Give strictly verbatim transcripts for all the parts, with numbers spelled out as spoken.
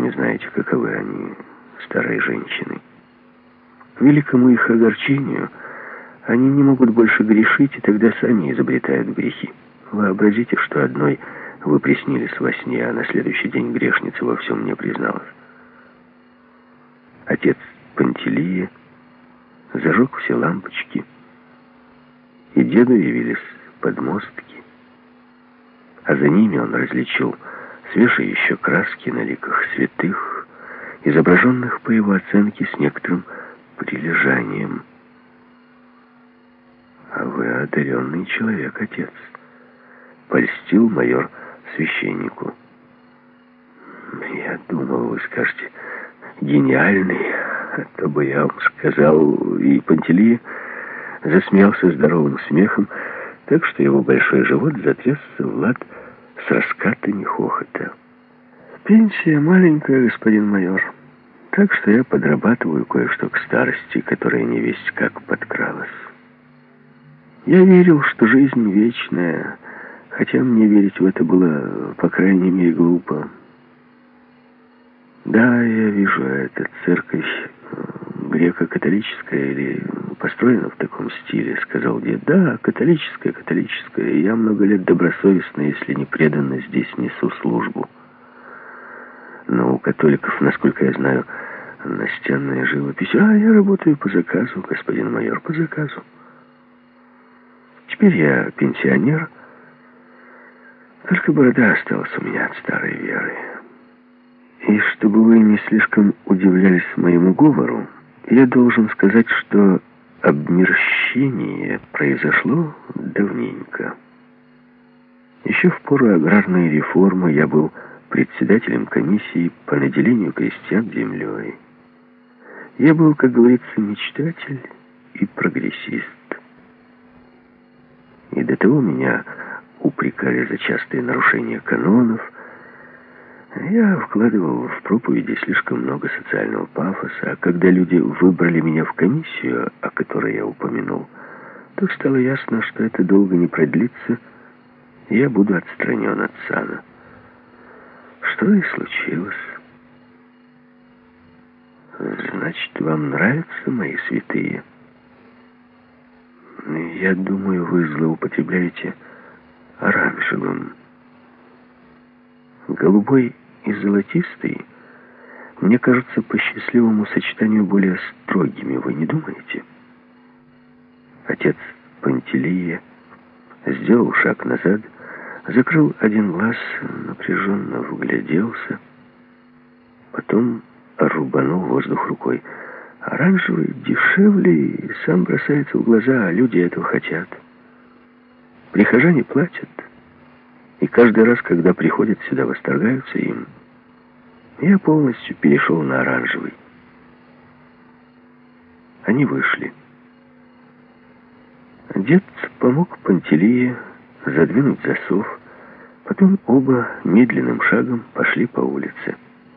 сами знаете, каковы они, старые женщины. К великому их огорчению они не могут больше грешить, и тогда сами изобретают грехи. Вообразите, что одной вы приснились во сне, а на следующий день грешница во всем мне призналась. Отец Пантелея зажег все лампочки, и деду явились подмостки, а за ними он различил свежие еще краски на ликах святых, изображенных, по его оценке, с некоторым прилежанием. «А вы одаренный человек, отец», — польстил майор священнику. «Я думал, вы скажете, гениальный, а то бы я вам сказал». И Пантелея засмеялся здоровым смехом, так что его большой живот затрясся в лад с раскатами хохота. «Пенсия маленькая, господин майор, так что я подрабатываю кое-что к старости, которая не весть как подкралась. Я верил, что жизнь вечная, хотя мне верить в это было, по крайней мере, глупо. Да, я вижу, эта церковь греко-католическая или построена в таком стиле», — сказал дед. «Да, католическая, католическая. Я много лет добросовестно, если не преданно, здесь несу службу. Но у католиков, насколько я знаю, настенная живопись. А я работаю по заказу, господин майор, по заказу. Теперь я пенсионер, только борода осталась у меня от старой веры. И чтобы вы не слишком удивлялись моему говору, я должен сказать, что обмерщение произошло давненько. Еще в пору аграрной реформы я был председателем комиссии по наделению крестьян землей. Я был, как говорится, мечтатель и прогрессист. И до того меня упрекали за частые нарушения канонов. Я вкладывал в проповеди слишком много социального пафоса, а когда люди выбрали меня в комиссию, о которой я упомянул, то стало ясно, что это долго не продлится, и я буду отстранен от сана. Что и случилось. Значит, вам нравятся мои святые? Я думаю, вы злоупотребляете оранжевым. Голубой и золотистый, мне кажется, по счастливому сочетанию более строгими, вы не думаете? Отец Пантелея сделал шаг назад, закрыл один глаз, напряженно вгляделся, потом рубанул воздух рукой. Оранжевый дешевле и сам бросается в глаза, а люди этого хотят. Прихожане платят, и каждый раз, когда приходят сюда, восторгаются им. Я полностью перешел на оранжевый. Они вышли. Дед помог Пантелее задвинуть засов, потом оба медленным шагом пошли по улице.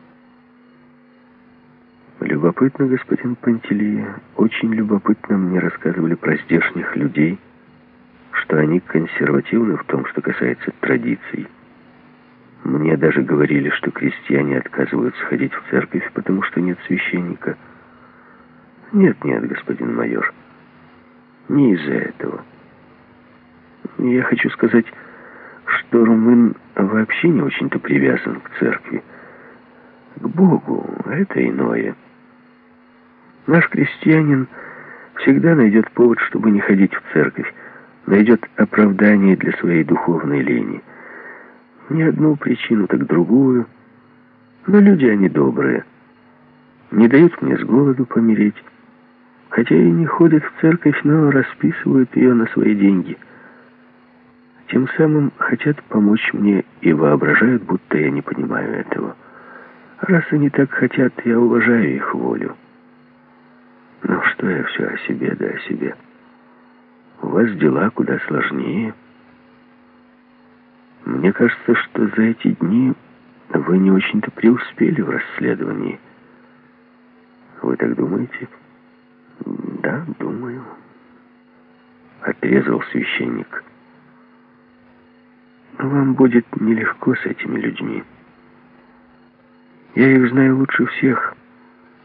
Любопытно, господин Пантелея, очень любопытно мне рассказывали про здешних людей, что они консервативны в том, что касается традиций. Мне даже говорили, что крестьяне отказываются ходить в церковь, потому что нет священника. Нет, нет, господин майор, не из-за этого. Я хочу сказать, что румын вообще не очень-то привязан к церкви. К Богу это иное. Наш крестьянин всегда найдет повод, чтобы не ходить в церковь, найдет оправдание для своей духовной лени. Не одну причину, так другую. Но люди они добрые. Не дают мне с голоду помереть. Хотя и не ходят в церковь, но расписывают ее на свои деньги. Тем самым хотят помочь мне и воображают, будто я не понимаю этого. Раз они так хотят, я уважаю их волю. Ну что я все о себе, да о себе. У вас дела куда сложнее. Мне кажется, что за эти дни вы не очень-то преуспели в расследовании. Вы так думаете? Да, думаю. Отрезал священник. Вам будет нелегко с этими людьми. Я их знаю лучше всех.